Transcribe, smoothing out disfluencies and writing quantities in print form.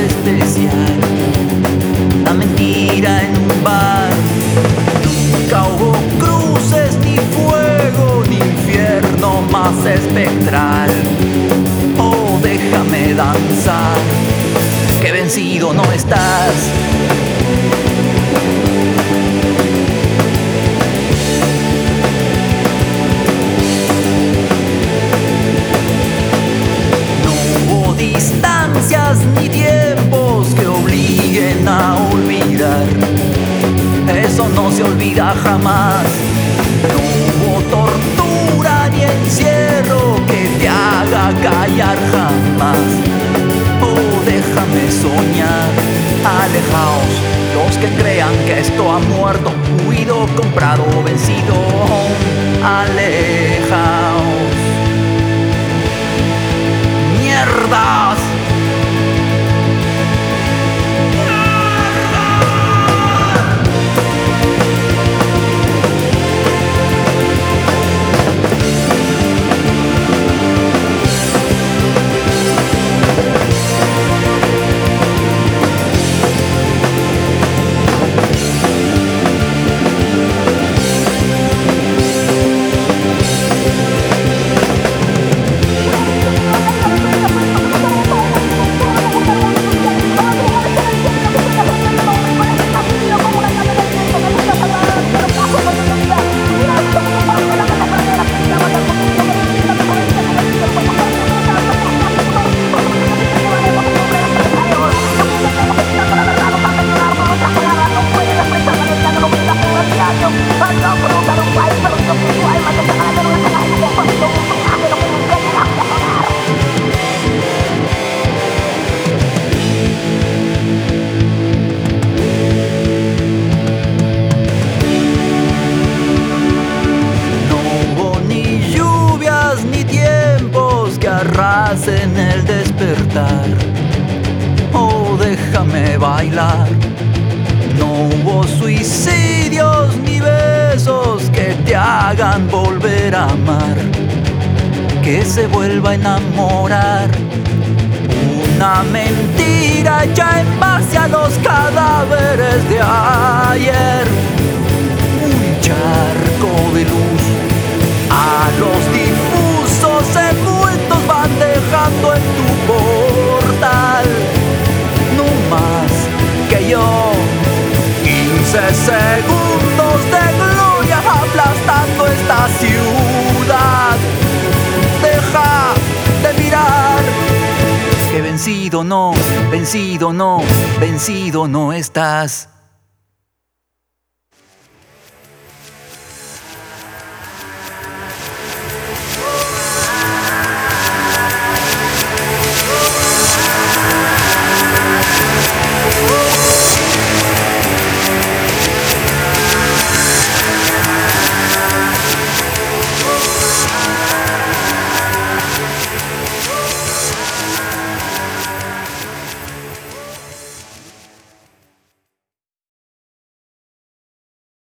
especial. La mentira en un bar. Nunca hubo cruces, ni fuego, ni infierno más espectral. Oh, déjame danzar, que vencido no estás. Ni tiempos que obliguen a olvidar. Eso no se olvida jamás. No hubo tortura ni encierro que te haga callar jamás. Oh, déjame soñar. Alejaos los que crean que esto ha muerto, huido, comprado, vencido. Alejaos. ¡Mierdas! En el despertar. Oh, déjame bailar. No hubo suicidios ni besos que te hagan volver a amar, que se vuelva a enamorar. Una mentira ya en base a los cadáveres de ayer. Un charco de luz a los difusos envueltos van dejando en tu portal. No más que yo, 15 segundos de gloria aplastando esta ciudad. Deja de mirar, que vencido no, vencido no, vencido no estás.